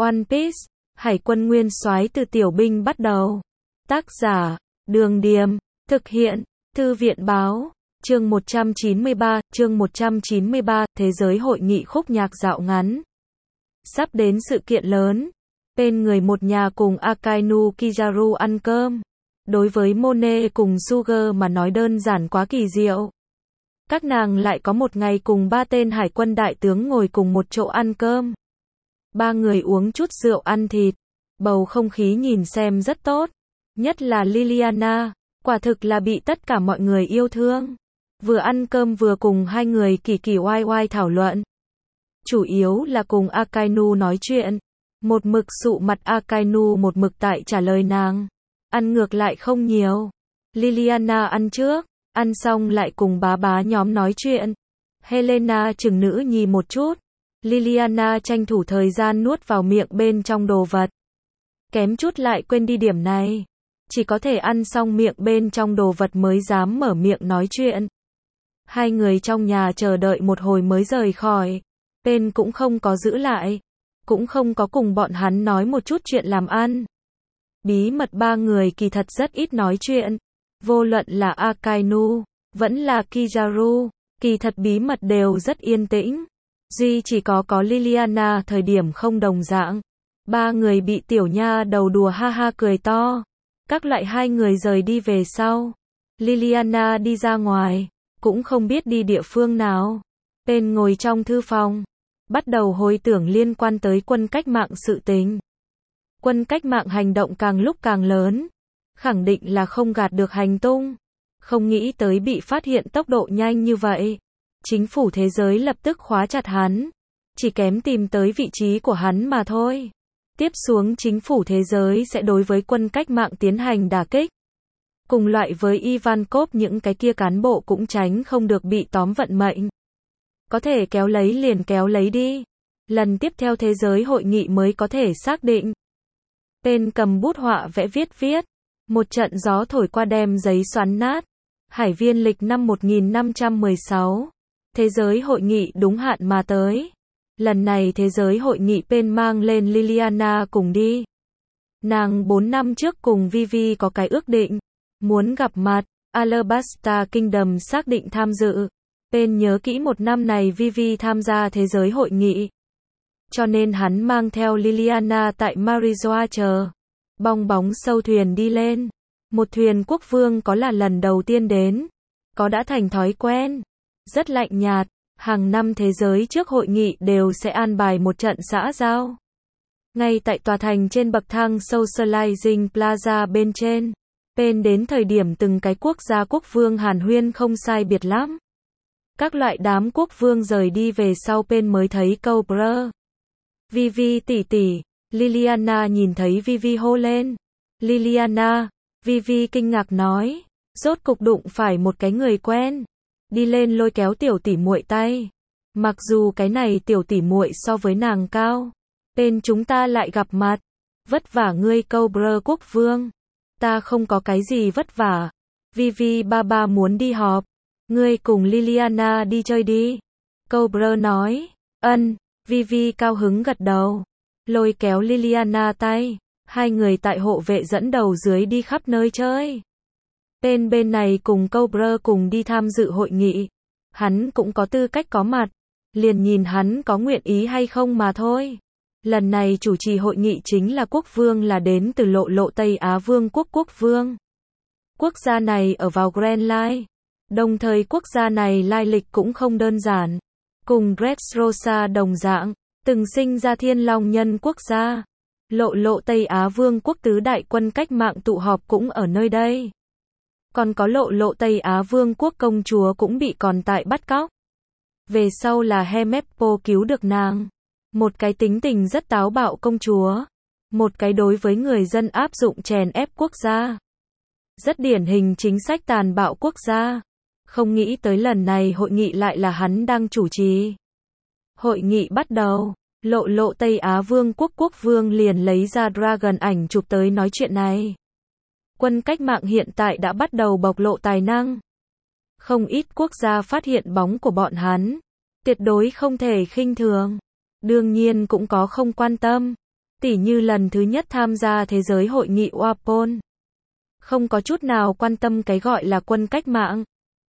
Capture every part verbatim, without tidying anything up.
One Piece, Hải quân nguyên soái từ tiểu binh bắt đầu. Tác giả, Đường Điềm, thực hiện, Thư viện báo, chương một trăm chín mươi ba, chương một trăm chín mươi ba, Thế giới hội nghị khúc nhạc dạo ngắn. Sắp đến sự kiện lớn, bên người một nhà cùng Akainu Kizaru ăn cơm. Đối với Monet cùng Sugar mà nói đơn giản quá kỳ diệu. Các nàng lại có một ngày cùng ba tên hải quân đại tướng ngồi cùng một chỗ ăn cơm. Ba người uống chút rượu ăn thịt. Bầu không khí nhìn xem rất tốt. Nhất là Liliana, quả thực là bị tất cả mọi người yêu thương. Vừa ăn cơm vừa cùng hai người kỳ kỳ oai oai thảo luận. Chủ yếu là cùng Akainu nói chuyện. Một mực sụ mặt Akainu một mực tại trả lời nàng. Ăn ngược lại không nhiều. Liliana ăn trước, ăn xong lại cùng bá bá nhóm nói chuyện. Helena chừng nữ nhi một chút. Liliana tranh thủ thời gian nuốt vào miệng bên trong đồ vật. Kém chút lại quên đi điểm này. Chỉ có thể ăn xong miệng bên trong đồ vật mới dám mở miệng nói chuyện. Hai người trong nhà chờ đợi một hồi mới rời khỏi. Tên cũng không có giữ lại. Cũng không có cùng bọn hắn nói một chút chuyện làm ăn. Bí mật ba người kỳ thật rất ít nói chuyện. Vô luận là Akainu, vẫn là Kizaru, kỳ thật bí mật đều rất yên tĩnh. Duy chỉ có có Liliana thời điểm không đồng dạng. Ba người bị tiểu nha đầu đùa ha ha cười to. Các loại hai người rời đi về sau. Liliana đi ra ngoài, cũng không biết đi địa phương nào. Tên ngồi trong thư phòng, bắt đầu hồi tưởng liên quan tới quân cách mạng sự tình. Quân cách mạng hành động càng lúc càng lớn. Khẳng định là không gạt được hành tung. Không nghĩ tới bị phát hiện tốc độ nhanh như vậy. Chính phủ thế giới lập tức khóa chặt hắn. Chỉ kém tìm tới vị trí của hắn mà thôi. Tiếp xuống chính phủ thế giới sẽ đối với quân cách mạng tiến hành đả kích. Cùng loại với Ivankov những cái kia cán bộ cũng tránh không được bị tóm vận mệnh. Có thể kéo lấy liền kéo lấy đi. Lần tiếp theo thế giới hội nghị mới có thể xác định. Tên cầm bút họa vẽ viết viết. Một trận gió thổi qua đem giấy xoắn nát. Hải viên lịch năm một nghìn năm trăm mười sáu. Thế giới hội nghị đúng hạn mà tới. Lần này thế giới hội nghị bên mang lên Liliana cùng đi. Nàng bốn năm trước cùng Vivi có cái ước định. Muốn gặp mặt. Alabasta Kingdom xác định tham dự. Bên nhớ kỹ một năm này Vivi tham gia thế giới hội nghị. Cho nên hắn mang theo Liliana tại Marizoa chờ. Bong bóng sâu thuyền đi lên. Một thuyền quốc vương có là lần đầu tiên đến. Có đã thành thói quen. Rất lạnh nhạt. Hàng năm thế giới trước hội nghị đều sẽ an bài một trận xã giao. Ngay tại tòa thành trên bậc thang Socializing Plaza bên trên. Bên đến thời điểm từng cái quốc gia quốc vương hàn huyên không sai biệt lắm. Các loại đám quốc vương rời đi về sau bên mới thấy câu brơ. Vivi tỷ tỷ. Liliana nhìn thấy Vivi hô lên. Liliana. Vivi kinh ngạc nói. Rốt cục đụng phải một cái người quen. Đi lên lôi kéo tiểu tỷ muội tay. Mặc dù cái này tiểu tỷ muội so với nàng cao. Bên chúng ta lại gặp mặt. Vất vả ngươi câu brơ quốc vương. Ta không có cái gì vất vả. Vivi ba ba muốn đi họp. Ngươi cùng Liliana đi chơi đi. Câu brơ nói. Ân. Vivi cao hứng gật đầu. Lôi kéo Liliana tay. Hai người tại hộ vệ dẫn đầu dưới đi khắp nơi chơi. Bên bên này cùng câu brơ cùng đi tham dự hội nghị. Hắn cũng có tư cách có mặt. Liền nhìn hắn có nguyện ý hay không mà thôi. Lần này chủ trì hội nghị chính là quốc vương là đến từ lộ lộ Tây Á Vương quốc quốc vương. Quốc gia này ở vào Grand Line. Đồng thời quốc gia này lai lịch cũng không đơn giản. Cùng Dressrosa đồng dạng. Từng sinh ra thiên long nhân quốc gia. Lộ lộ Tây Á Vương quốc tứ đại quân cách mạng tụ họp cũng ở nơi đây. Còn có lộ lộ Tây Á Vương quốc công chúa cũng bị còn tại bắt cóc. Về sau là Hemeppo cứu được nàng. Một cái tính tình rất táo bạo công chúa. Một cái đối với người dân áp dụng chèn ép quốc gia. Rất điển hình chính sách tàn bạo quốc gia. Không nghĩ tới lần này hội nghị lại là hắn đang chủ trì. Hội nghị bắt đầu. Lộ lộ Tây Á Vương quốc quốc vương liền lấy ra Dragon ảnh chụp tới nói chuyện này. Quân cách mạng hiện tại đã bắt đầu bộc lộ tài năng. Không ít quốc gia phát hiện bóng của bọn hắn. Tuyệt đối không thể khinh thường. Đương nhiên cũng có không quan tâm. Tỉ như lần thứ nhất tham gia thế giới hội nghị Wapol. Không có chút nào quan tâm cái gọi là quân cách mạng.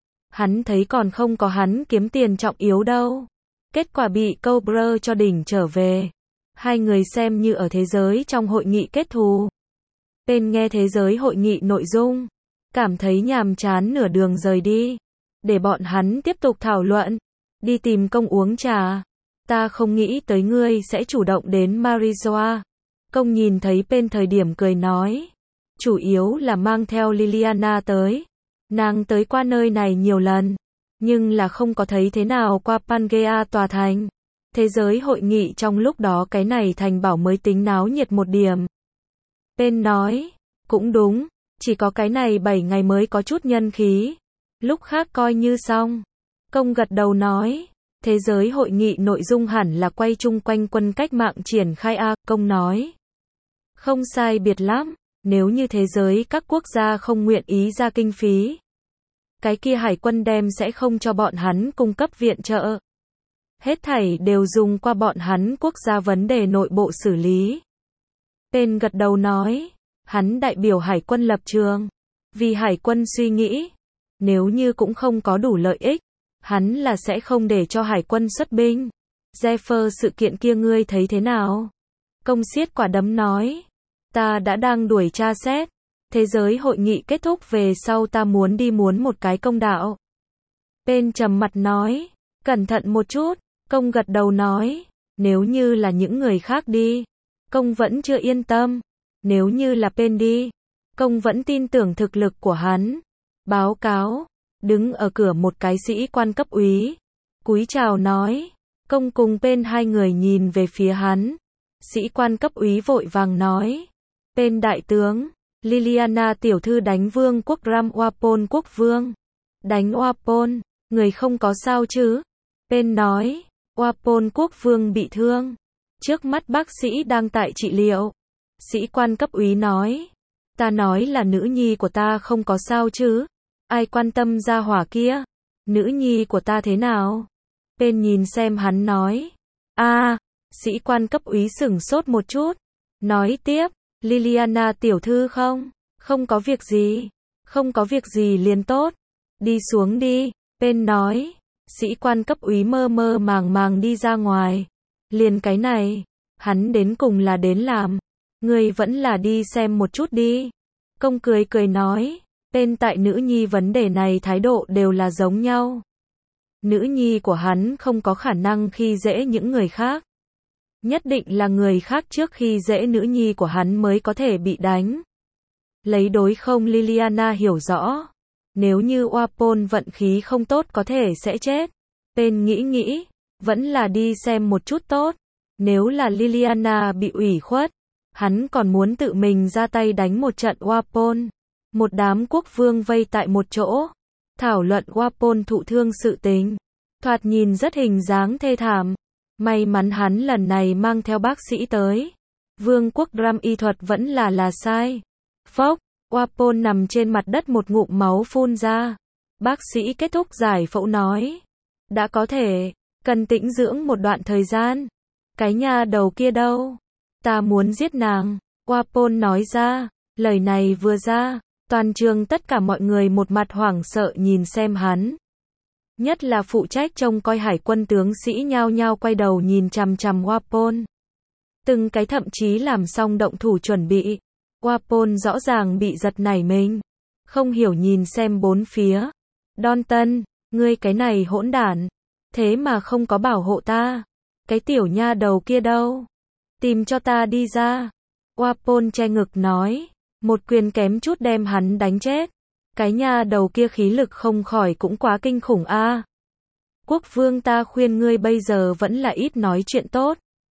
Hắn thấy còn không có hắn kiếm tiền trọng yếu đâu. Kết quả bị Cobra cho đỉnh trở về. Hai người xem như ở thế giới trong hội nghị kết thù. Tên nghe thế giới hội nghị nội dung. Cảm thấy nhàm chán nửa đường rời đi. Để bọn hắn tiếp tục thảo luận. Đi tìm công uống trà. Ta không nghĩ tới ngươi sẽ chủ động đến Marisoa. Công nhìn thấy bên thời điểm cười nói. Chủ yếu là mang theo Liliana tới. Nàng tới qua nơi này nhiều lần. Nhưng là không có thấy thế nào qua Pangea tòa thành. Thế giới hội nghị trong lúc đó cái này thành bảo mới tính náo nhiệt một điểm. Bên nói. Cũng đúng. Chỉ có cái này bảy ngày mới có chút nhân khí. Lúc khác coi như xong. Công gật đầu nói. Thế giới hội nghị nội dung hẳn là quay chung quanh quân cách mạng triển khai A. Công nói. Không sai biệt lắm. Nếu như thế giới các quốc gia không nguyện ý ra kinh phí. Cái kia hải quân đem sẽ không cho bọn hắn cung cấp viện trợ. Hết thảy đều dùng qua bọn hắn quốc gia vấn đề nội bộ xử lý. Tên gật đầu nói. Hắn đại biểu hải quân lập trường. Vì hải quân suy nghĩ. Nếu như cũng không có đủ lợi ích. Hắn là sẽ không để cho hải quân xuất binh. Zephyr sự kiện kia ngươi thấy thế nào? Công siết quả đấm nói. Ta đã đang đuổi tra xét. Thế giới hội nghị kết thúc về sau ta muốn đi muốn một cái công đạo. Bên trầm mặt nói. Cẩn thận một chút. Công gật đầu nói. Nếu như là những người khác đi. Công vẫn chưa yên tâm. Nếu như là bên đi. Công vẫn tin tưởng thực lực của hắn. Báo cáo. Đứng ở cửa một cái sĩ quan cấp úy. Cúi chào nói. Công cùng bên hai người nhìn về phía hắn. Sĩ quan cấp úy vội vàng nói. Bên đại tướng. Liliana tiểu thư đánh vương quốc Ram Wapol quốc vương. Đánh Wapol. Người không có sao chứ? Bên nói. Wapol quốc vương bị thương. Trước mắt bác sĩ đang tại trị liệu. Sĩ quan cấp úy nói. Ta nói là nữ nhi của ta không có sao chứ? Ai quan tâm ra hỏa kia? Nữ nhi của ta thế nào? Bên nhìn xem hắn nói. A, à, sĩ quan cấp úy sửng sốt một chút. Nói tiếp. Liliana tiểu thư không? Không có việc gì. Không có việc gì liền tốt. Đi xuống đi. Bên nói. Sĩ quan cấp úy mơ mơ màng màng đi ra ngoài. Liền cái này. Hắn đến cùng là đến làm. Người vẫn là đi xem một chút đi. Công cười cười nói. Bên tại nữ nhi vấn đề này thái độ đều là giống nhau. Nữ nhi của hắn không có khả năng khi dễ những người khác. Nhất định là người khác trước khi dễ nữ nhi của hắn mới có thể bị đánh. Lấy đối không Liliana hiểu rõ. Nếu như Wapol vận khí không tốt có thể sẽ chết. Bên nghĩ nghĩ. Vẫn là đi xem một chút tốt. Nếu là Liliana bị ủy khuất. Hắn còn muốn tự mình ra tay đánh một trận Wapol. Một đám quốc vương vây tại một chỗ. Thảo luận Wapol thụ thương sự tình. Thoạt nhìn rất hình dáng thê thảm. May mắn hắn lần này mang theo bác sĩ tới. Vương quốc Ram y thuật vẫn là là sai. Phốc, Wapol nằm trên mặt đất một ngụm máu phun ra. Bác sĩ kết thúc giải phẫu nói. Đã có thể, cần tĩnh dưỡng một đoạn thời gian. Cái nhà đầu kia đâu? Ta muốn giết nàng. Wapol nói ra. Lời này vừa ra. Toàn trường tất cả mọi người một mặt hoảng sợ nhìn xem hắn. Nhất là phụ trách trông coi hải quân tướng sĩ nhao nhao quay đầu nhìn chằm chằm Wapol. Từng cái thậm chí làm xong động thủ chuẩn bị. Wapol rõ ràng bị giật nảy mình. Không hiểu nhìn xem bốn phía. Dalton, ngươi cái này hỗn đản. Thế mà không có bảo hộ ta. Cái tiểu nha đầu kia đâu? Tìm cho ta đi ra. Wapol che ngực nói. Một quyền kém chút đem hắn đánh chết. Cái nha đầu kia khí lực không khỏi cũng quá kinh khủng a. À. Quốc vương ta khuyên ngươi bây giờ vẫn là ít nói chuyện tốt.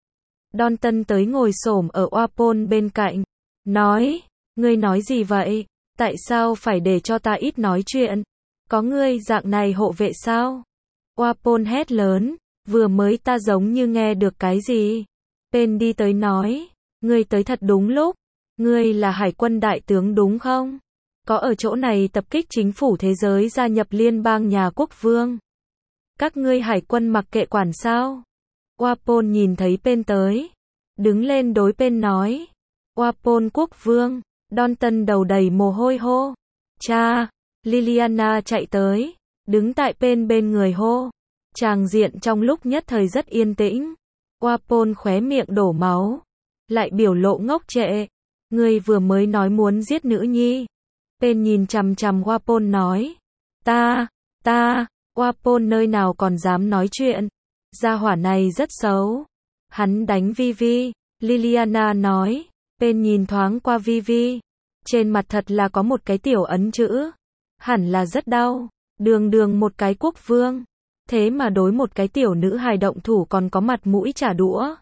Dalton tới ngồi xổm ở Wapol bên cạnh. Nói, ngươi nói gì vậy? Tại sao phải để cho ta ít nói chuyện? Có ngươi dạng này hộ vệ sao? Wapol hét lớn, vừa mới ta giống như nghe được cái gì? Pen đi tới nói, ngươi tới thật đúng lúc. Ngươi là hải quân đại tướng đúng không? Có ở chỗ này tập kích chính phủ thế giới gia nhập liên bang nhà quốc vương. Các ngươi hải quân mặc kệ quản sao? Wapol nhìn thấy Pen tới. đứng lên đối bên nói. Wapol quốc vương, Dalton đầu đầy mồ hôi hô. Cha, Liliana chạy tới, đứng tại bên bên người hô. Tràng diện trong lúc nhất thời rất yên tĩnh. Wapol khóe miệng đổ máu, lại biểu lộ ngốc trệ. Ngươi vừa mới nói muốn giết nữ nhi. Bên nhìn chằm chằm Wapol nói. Ta, ta, Wapol nơi nào còn dám nói chuyện. Gia hỏa này rất xấu. Hắn đánh Vivi, Liliana nói. Bên nhìn thoáng qua Vivi. Trên mặt thật là có một cái tiểu ấn chữ. Hẳn là rất đau. Đường đường một cái quốc vương. Thế mà đối một cái tiểu nữ hài động thủ còn có mặt mũi trả đũa.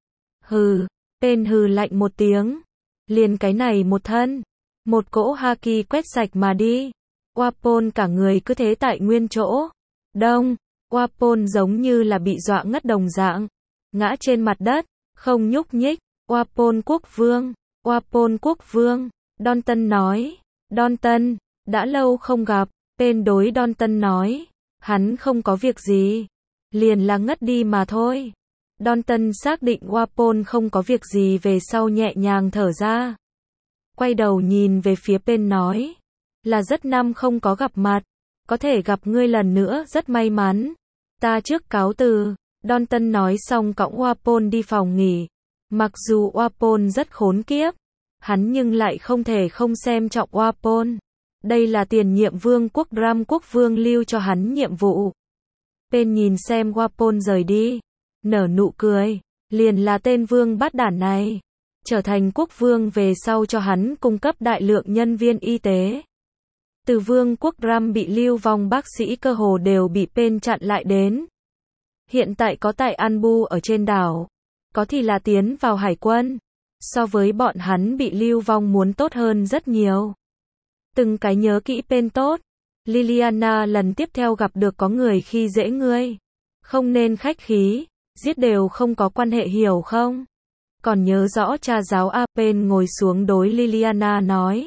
Hừ, bên hừ lạnh một tiếng. Liền cái này một thân. Một cỗ haki quét sạch mà đi. Wapol cả người cứ thế tại nguyên chỗ. Đông, Wapol giống như là bị dọa ngất đồng dạng. Ngã trên mặt đất, không nhúc nhích. Wapol quốc vương, Wapol quốc vương, Dalton nói. Dalton, đã lâu không gặp. Bên đối Dalton nói. Hắn không có việc gì. Liền là ngất đi mà thôi. Dalton xác định Wapol không có việc gì về sau nhẹ nhàng thở ra. Quay đầu nhìn về phía bên nói. Là rất năm không có gặp mặt. Có thể gặp ngươi lần nữa rất may mắn. Ta trước cáo từ. Dalton nói xong cõng Wapol đi phòng nghỉ. Mặc dù Wapol rất khốn kiếp. Hắn nhưng lại không thể không xem trọng Wapol. Đây là tiền nhiệm vương quốc Ram quốc vương lưu cho hắn nhiệm vụ. Bên nhìn xem Wapol rời đi. Nở nụ cười. Liền là tên vương bát đản này. Trở thành quốc vương về sau cho hắn cung cấp đại lượng nhân viên y tế. Từ vương quốc Ram bị lưu vong bác sĩ cơ hồ đều bị bên chặn lại đến. Hiện tại có tại Anbu ở trên đảo. Có thì là tiến vào hải quân. So với bọn hắn bị lưu vong muốn tốt hơn rất nhiều. Từng cái nhớ kỹ tên tốt. Liliana lần tiếp theo gặp được có người khi dễ ngươi. Không nên khách khí. Giết đều không có quan hệ hiểu không? Còn nhớ rõ cha giáo Apen ngồi xuống đối Liliana nói.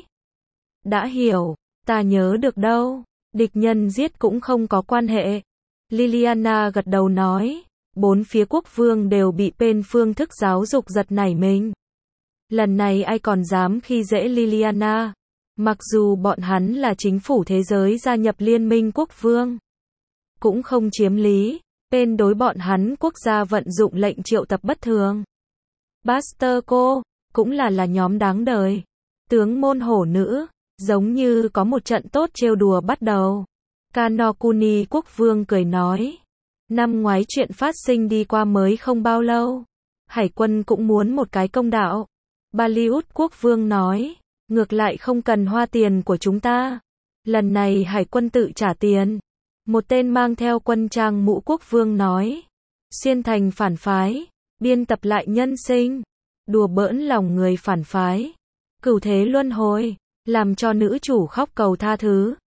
Đã hiểu. Ta nhớ được đâu. Địch nhân giết cũng không có quan hệ. Liliana gật đầu nói. Bốn phía quốc vương đều bị bên phương thức giáo dục giật nảy mình. Lần này ai còn dám khi dễ Liliana. Mặc dù bọn hắn là chính phủ thế giới gia nhập liên minh quốc vương. Cũng không chiếm lý. Bên đối bọn hắn quốc gia vận dụng lệnh triệu tập bất thường. Basterco, cũng là là nhóm đáng đời. Tướng môn hổ nữ, giống như có một trận tốt trêu đùa bắt đầu. Kanokuni quốc vương cười nói. Năm ngoái chuyện phát sinh đi qua mới không bao lâu. Hải quân cũng muốn một cái công đạo. Bollywood quốc vương nói. Ngược lại không cần hoa tiền của chúng ta. Lần này hải quân tự trả tiền. Một tên mang theo quân trang mũ quốc vương nói. Xuyên thành phản phái. Biên tập lại nhân sinh. Đùa bỡn lòng người phản phái. Cửu thế luân hồi. Làm cho nữ chủ khóc cầu tha thứ.